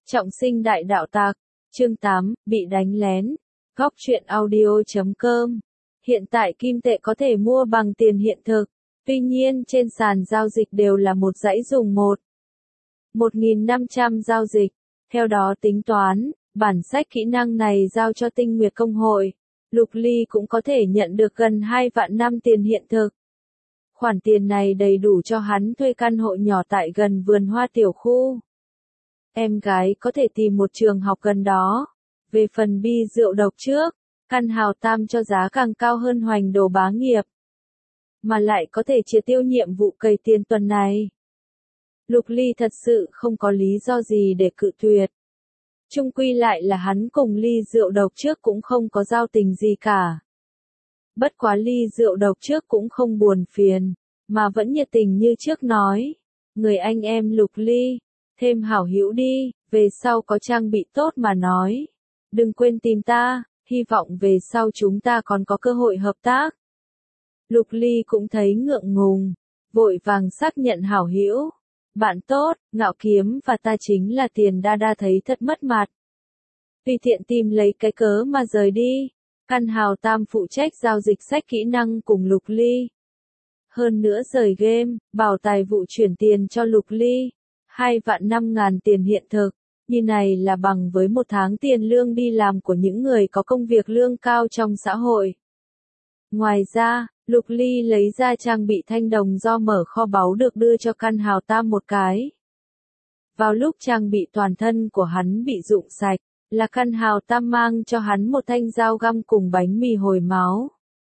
Trọng sinh đại đạo tặc, chương 8, bị đánh lén. Góc truyện audio.com. Hiện tại kim tệ có thể mua bằng tiền hiện thực, tuy nhiên trên sàn giao dịch đều là một dãy dùng 1.500 giao dịch. Theo đó tính toán, bản sách kỹ năng này giao cho Tinh Nguyệt Công hội, Lục Ly cũng có thể nhận được gần 2 vạn năm tiền hiện thực. Khoản tiền này đầy đủ cho hắn thuê căn hộ nhỏ tại gần vườn hoa tiểu khu. Em gái có thể tìm một trường học gần đó. Về phần bi rượu độc trước, căn hào tam cho giá càng cao hơn Hoành Đồ Bá Nghiệp. Mà lại có thể triệt tiêu nhiệm vụ cày tiền tuần này. Lục Ly thật sự không có lý do gì để cự tuyệt. Chung quy lại là hắn cùng ly rượu độc trước cũng không có giao tình gì cả. Bất quá ly rượu độc trước cũng không buồn phiền, mà vẫn nhiệt tình như trước nói. Người anh em Lục Ly, thêm hảo hữu đi, về sau có trang bị tốt mà nói. Đừng quên tìm ta, hy vọng về sau chúng ta còn có cơ hội hợp tác. Lục Ly cũng thấy ngượng ngùng, vội vàng xác nhận hảo hữu. Bạn tốt, Ngạo Kiếm và ta chính là Tiền Đa Đa thấy thật mất mặt. Tùy tiện tìm lấy cái cớ mà rời đi. Căn hào tam phụ trách giao dịch sách kỹ năng cùng Lục Ly. Hơn nữa rời game, bảo tài vụ chuyển tiền cho Lục Ly. 2 vạn 5.000 tiền hiện thực, như này là bằng với 1 tháng tiền lương đi làm của những người có công việc lương cao trong xã hội. Ngoài ra, Lục Ly lấy ra trang bị thanh đồng do mở kho báu được đưa cho căn hào tam một cái. Vào lúc trang bị toàn thân của hắn bị rụng sạch, là căn hào tam mang cho hắn một thanh dao găm cùng bánh mì hồi máu.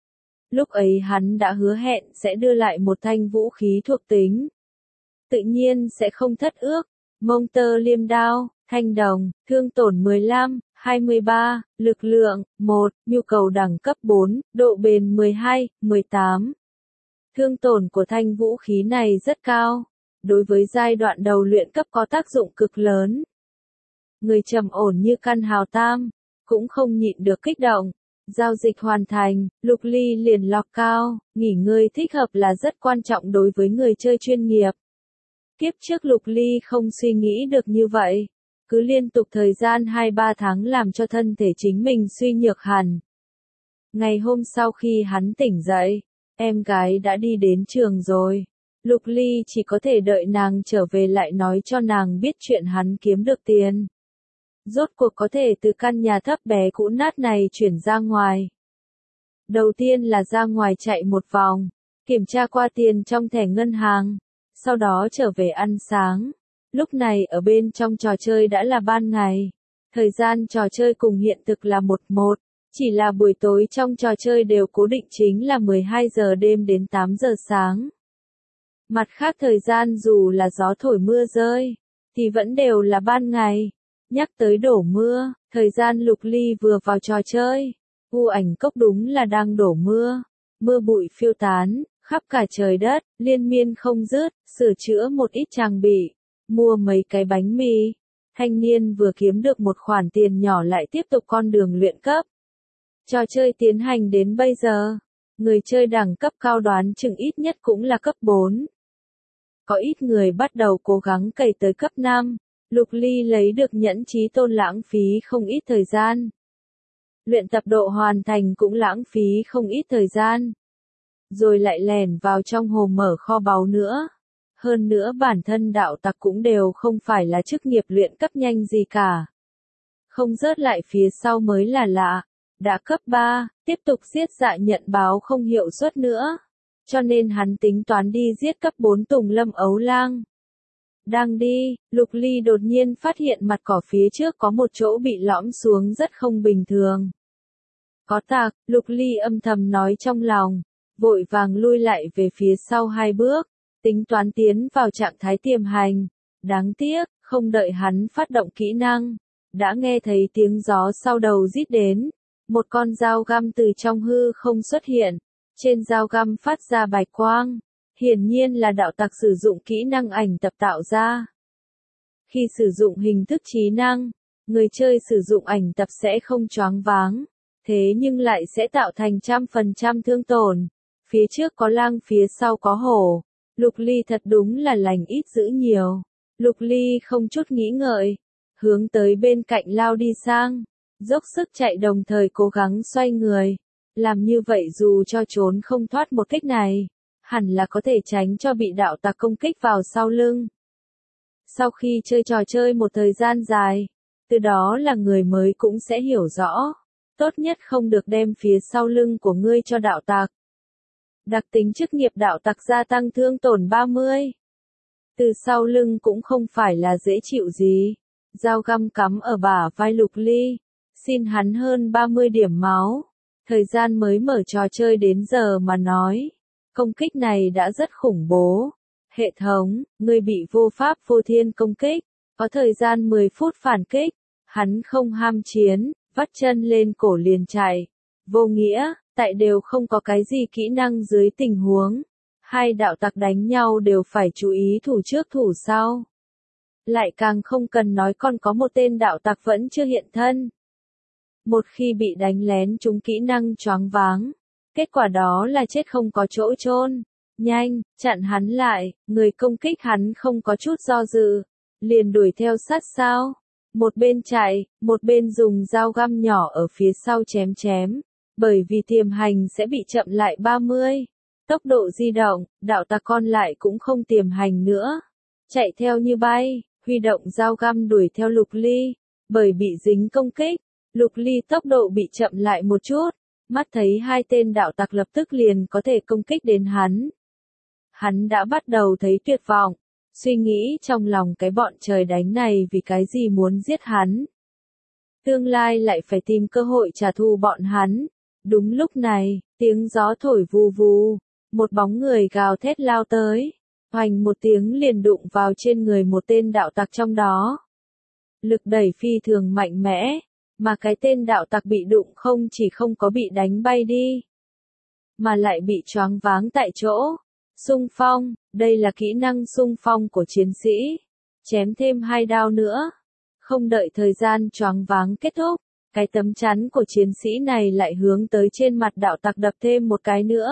Lúc ấy hắn đã hứa hẹn sẽ đưa lại một thanh vũ khí thuộc tính. Tự nhiên sẽ không thất ước. Mông tơ liêm đao, thanh đồng, thương tổn 15, 23, lực lượng, 1, nhu cầu đẳng cấp 4, độ bền 12, 18. Thương tổn của thanh vũ khí này rất cao. Đối với giai đoạn đầu luyện cấp có tác dụng cực lớn. Người trầm ổn như căn hào tam, cũng không nhịn được kích động. Giao dịch hoàn thành, Lục Ly liền lọc cao, nghỉ ngơi thích hợp là rất quan trọng đối với người chơi chuyên nghiệp. Kiếp trước Lục Ly không suy nghĩ được như vậy, cứ liên tục thời gian 2-3 tháng làm cho thân thể chính mình suy nhược hẳn. Ngày hôm sau khi hắn tỉnh dậy, em gái đã đi đến trường rồi. Lục Ly chỉ có thể đợi nàng trở về lại nói cho nàng biết chuyện hắn kiếm được tiền. Rốt cuộc có thể từ căn nhà thấp bé cũ nát này chuyển ra ngoài. Đầu tiên là ra ngoài chạy một vòng, kiểm tra qua tiền trong thẻ ngân hàng, sau đó trở về ăn sáng. Lúc này ở bên trong trò chơi đã là ban ngày. Thời gian trò chơi cùng hiện thực là 1-1, chỉ là buổi tối trong trò chơi đều cố định chính là 12 giờ đêm đến 8 giờ sáng. Mặt khác thời gian dù là gió thổi mưa rơi, thì vẫn đều là ban ngày. Nhắc tới đổ mưa, thời gian Lục Ly vừa vào trò chơi, U Ảnh Cốc đúng là đang đổ mưa. Mưa bụi phiêu tán, khắp cả trời đất, liên miên không dứt, sửa chữa một ít trang bị, mua mấy cái bánh mì. Thanh niên vừa kiếm được một khoản tiền nhỏ lại tiếp tục con đường luyện cấp. Trò chơi tiến hành đến bây giờ, người chơi đẳng cấp cao đoán chừng ít nhất cũng là cấp 4. Có ít người bắt đầu cố gắng cày tới cấp 5. Lục Ly lấy được nhẫn chí tôn lãng phí không ít thời gian. Luyện tập độ hoàn thành cũng lãng phí không ít thời gian. Rồi lại lẻn vào trong hồ mở kho báu nữa. Hơn nữa bản thân đạo tặc cũng đều không phải là chức nghiệp luyện cấp nhanh gì cả. Không rớt lại phía sau mới là lạ. Đã cấp 3, tiếp tục giết dạ nhận báo không hiệu suất nữa. Cho nên hắn tính toán đi giết cấp 4 Tùng Lâm Ấu Lang. Đang đi, Lục Ly đột nhiên phát hiện mặt cỏ phía trước có một chỗ bị lõm xuống rất không bình thường. Có tặc, Lục Ly âm thầm nói trong lòng, vội vàng lui lại về phía sau 2 bước, tính toán tiến vào trạng thái tiềm hành. Đáng tiếc, không đợi hắn phát động kỹ năng, đã nghe thấy tiếng gió sau đầu rít đến. Một con dao găm từ trong hư không xuất hiện, trên dao găm phát ra bạch quang. Hiển nhiên là đạo tặc sử dụng kỹ năng ảnh tập tạo ra. Khi sử dụng hình thức trí năng, người chơi sử dụng ảnh tập sẽ không choáng váng, thế nhưng lại sẽ tạo thành 100% thương tổn. Phía trước có lang, phía sau có hổ. Lục Ly thật đúng là lành ít dữ nhiều. Lục Ly không chút nghĩ ngợi, hướng tới bên cạnh lao đi sang, dốc sức chạy đồng thời cố gắng xoay người. Làm như vậy dù cho trốn không thoát một kích này, hẳn là có thể tránh cho bị đạo tặc công kích vào sau lưng. Sau khi chơi trò chơi một thời gian dài, từ đó là người mới cũng sẽ hiểu rõ, tốt nhất không được đem phía sau lưng của ngươi cho đạo tặc. Đặc tính chức nghiệp đạo tặc gia tăng thương tổn 30. Từ sau lưng cũng không phải là dễ chịu gì. Dao găm cắm ở bả vai Lục Ly, xin hắn hơn 30 điểm máu. Thời gian mới mở trò chơi đến giờ mà nói, công kích này đã rất khủng bố. Hệ thống, ngươi bị vô pháp vô thiên công kích, có thời gian 10 phút phản kích. Hắn không ham chiến, vắt chân lên cổ liền chạy. Vô nghĩa, tại đều không có cái gì kỹ năng dưới tình huống. Hai đạo tặc đánh nhau đều phải chú ý thủ trước thủ sau. Lại càng không cần nói còn có một tên đạo tặc vẫn chưa hiện thân. Một khi bị đánh lén trúng kỹ năng choáng váng, kết quả đó là chết không có chỗ chôn. Nhanh, chặn hắn lại, người công kích hắn không có chút do dự, liền đuổi theo sát sao. Một bên chạy, một bên dùng dao găm nhỏ ở phía sau chém chém, bởi vì tiềm hành sẽ bị chậm lại 30. Tốc độ di động, đạo tặc còn lại cũng không tiềm hành nữa. Chạy theo như bay, huy động dao găm đuổi theo Lục Ly, bởi bị dính công kích, Lục Ly tốc độ bị chậm lại một chút, mắt thấy hai tên đạo tặc lập tức liền có thể công kích đến hắn. Hắn đã bắt đầu thấy tuyệt vọng, suy nghĩ trong lòng cái bọn trời đánh này vì cái gì muốn giết hắn. Tương lai lại phải tìm cơ hội trả thù bọn hắn. Đúng lúc này, tiếng gió thổi vù vù, một bóng người gào thét lao tới, hoành một tiếng liền đụng vào trên người một tên đạo tặc trong đó. Lực đẩy phi thường mạnh mẽ, mà cái tên đạo tặc bị đụng không chỉ không có bị đánh bay đi, mà lại bị choáng váng tại chỗ. Xung phong, đây là kỹ năng xung phong của chiến sĩ. Chém thêm 2 đao nữa. Không đợi thời gian choáng váng kết thúc, cái tấm chắn của chiến sĩ này lại hướng tới trên mặt đạo tặc đập thêm một cái nữa.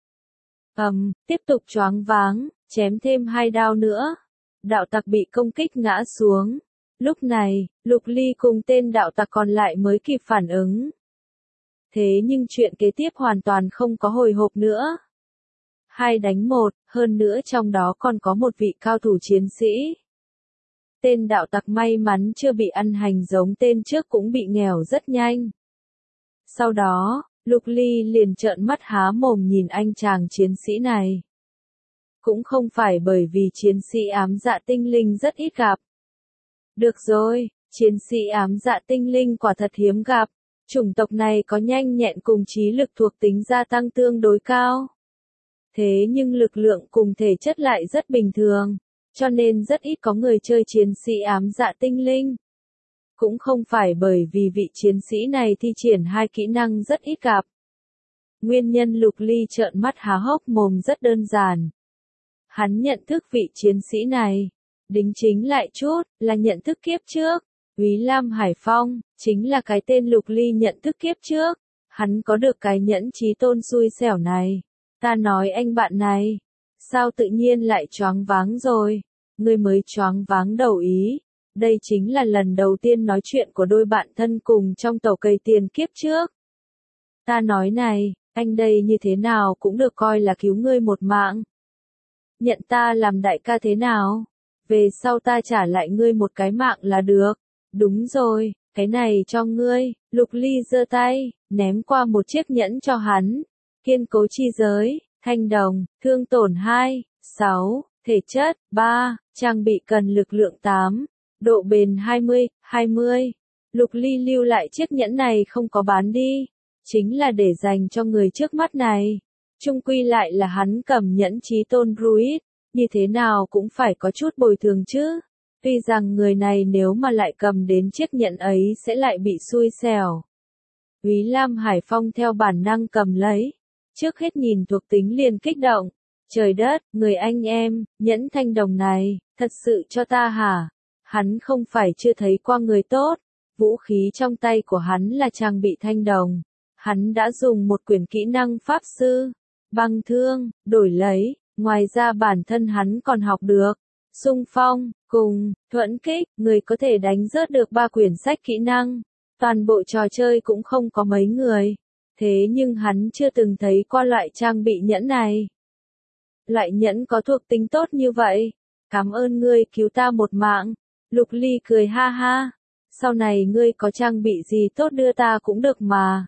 Tiếp tục choáng váng, chém thêm 2 đao nữa. Đạo tặc bị công kích ngã xuống. Lúc này, Lục Ly cùng tên đạo tặc còn lại mới kịp phản ứng. Thế nhưng chuyện kế tiếp hoàn toàn không có hồi hộp nữa. 2 đánh 1, hơn nữa trong đó còn có một vị cao thủ chiến sĩ. Tên đạo tặc may mắn chưa bị ăn hành giống tên trước cũng bị nghèo rất nhanh. Sau đó, Lục Ly liền trợn mắt há mồm nhìn anh chàng chiến sĩ này. Cũng không phải bởi vì chiến sĩ ám dạ tinh linh rất ít gặp. Được rồi, chiến sĩ ám dạ tinh linh quả thật hiếm gặp. Chủng tộc này có nhanh nhẹn cùng trí lực thuộc tính gia tăng tương đối cao. Thế nhưng lực lượng cùng thể chất lại rất bình thường, cho nên rất ít có người chơi chiến sĩ ám dạ tinh linh. Cũng không phải bởi vì vị chiến sĩ này thi triển 2 kỹ năng rất ít gặp. Nguyên nhân Lục Ly trợn mắt há hốc mồm rất đơn giản. Hắn nhận thức vị chiến sĩ này, đính chính lại chút, là nhận thức kiếp trước. Úy Lam Hải Phong, chính là cái tên Lục Ly nhận thức kiếp trước. Hắn có được cái nhẫn trí tôn xui xẻo này. Ta nói anh bạn này, sao tự nhiên lại choáng váng rồi? Ngươi mới choáng váng đầu ý. Đây chính là lần đầu tiên nói chuyện của đôi bạn thân cùng trong tàu cây tiền kiếp trước. Ta nói này, anh đây như thế nào cũng được coi là cứu ngươi một mạng. Nhận ta làm đại ca thế nào? Về sau ta trả lại ngươi một cái mạng là được. Đúng rồi, cái này cho ngươi. Lục Ly giơ tay, ném qua một chiếc nhẫn cho hắn. Kiên cố chi giới, thanh đồng, thương tổn 2, 6, thể chất 3, trang bị cần lực lượng 8, độ bền 20, 20. Lục Ly lưu lại chiếc nhẫn này không có bán đi, chính là để dành cho người trước mắt này. Chung quy lại là hắn cầm nhẫn chí tôn Druid, như thế nào cũng phải có chút bồi thường chứ. Tuy rằng người này nếu mà lại cầm đến chiếc nhẫn ấy sẽ lại bị xui xẻo. Úy Lam Hải Phong theo bản năng cầm lấy. Trước hết nhìn thuộc tính liền kích động. Trời đất, người anh em, nhẫn thanh đồng này, thật sự cho ta hả? Hắn không phải chưa thấy qua người tốt. Vũ khí trong tay của hắn là trang bị thanh đồng. Hắn đã dùng một quyển kỹ năng pháp sư, băng thương, đổi lấy. Ngoài ra bản thân hắn còn học được xung phong, cùng, thuẫn kích, người có thể đánh rớt được 3 quyển sách kỹ năng. Toàn bộ trò chơi cũng không có mấy người. Thế nhưng hắn chưa từng thấy qua loại trang bị nhẫn này. Loại nhẫn có thuộc tính tốt như vậy. Cảm ơn ngươi cứu ta một mạng. Lục Ly cười ha ha. Sau này ngươi có trang bị gì tốt đưa ta cũng được mà.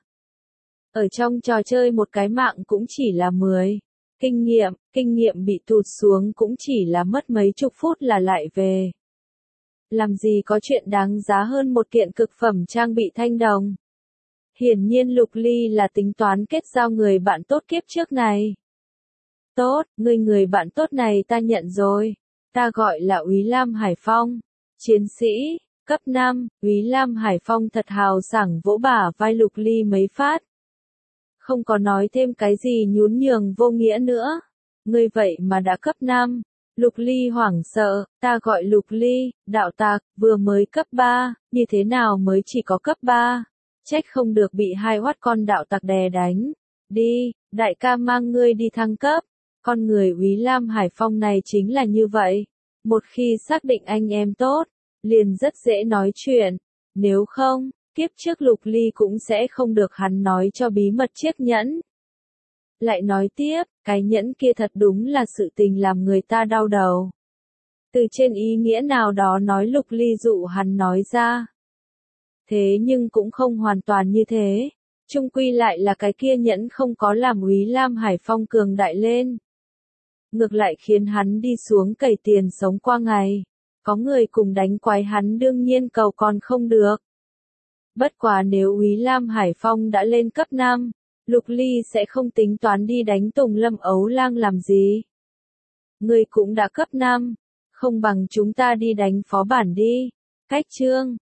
Ở trong trò chơi một cái mạng cũng chỉ là 10. Kinh nghiệm bị tụt xuống cũng chỉ là mất mấy chục phút là lại về. Làm gì có chuyện đáng giá hơn một kiện cực phẩm trang bị thanh đồng. Hiển nhiên Lục Ly là tính toán kết giao người bạn tốt kiếp trước này. Tốt, người bạn tốt này ta nhận rồi. Ta gọi là Úy Lam Hải Phong. Chiến sĩ, cấp 5, Úy Lam Hải Phong thật hào sảng vỗ bả vai Lục Ly mấy phát. Không có nói thêm cái gì nhún nhường vô nghĩa nữa. Ngươi vậy mà đã cấp 5. Lục Ly hoảng sợ, ta gọi Lục Ly, đạo tặc, vừa mới cấp 3, như thế nào mới chỉ có cấp 3. Trách không được bị hai hoắt con đạo tặc đè đánh. Đi, đại ca mang ngươi đi thăng cấp. Con người Úy Lam Hải Phong này chính là như vậy. Một khi xác định anh em tốt, liền rất dễ nói chuyện. Nếu không, kiếp trước Lục Ly cũng sẽ không được hắn nói cho bí mật chiếc nhẫn. Lại nói tiếp, cái nhẫn kia thật đúng là sự tình làm người ta đau đầu. Từ trên ý nghĩa nào đó nói Lục Ly dụ hắn nói ra. Thế nhưng cũng không hoàn toàn như thế. Chung quy lại là cái kia nhẫn không có làm Úy Lam Hải Phong cường đại lên. Ngược lại khiến hắn đi xuống cày tiền sống qua ngày. Có người cùng đánh quái hắn đương nhiên cầu còn không được. Bất quá nếu Úy Lam Hải Phong đã lên cấp 5, Lục Ly sẽ không tính toán đi đánh Tùng Lâm Ấu Lang làm gì. Ngươi cũng đã cấp 5, không bằng chúng ta đi đánh phó bản đi. Cách chương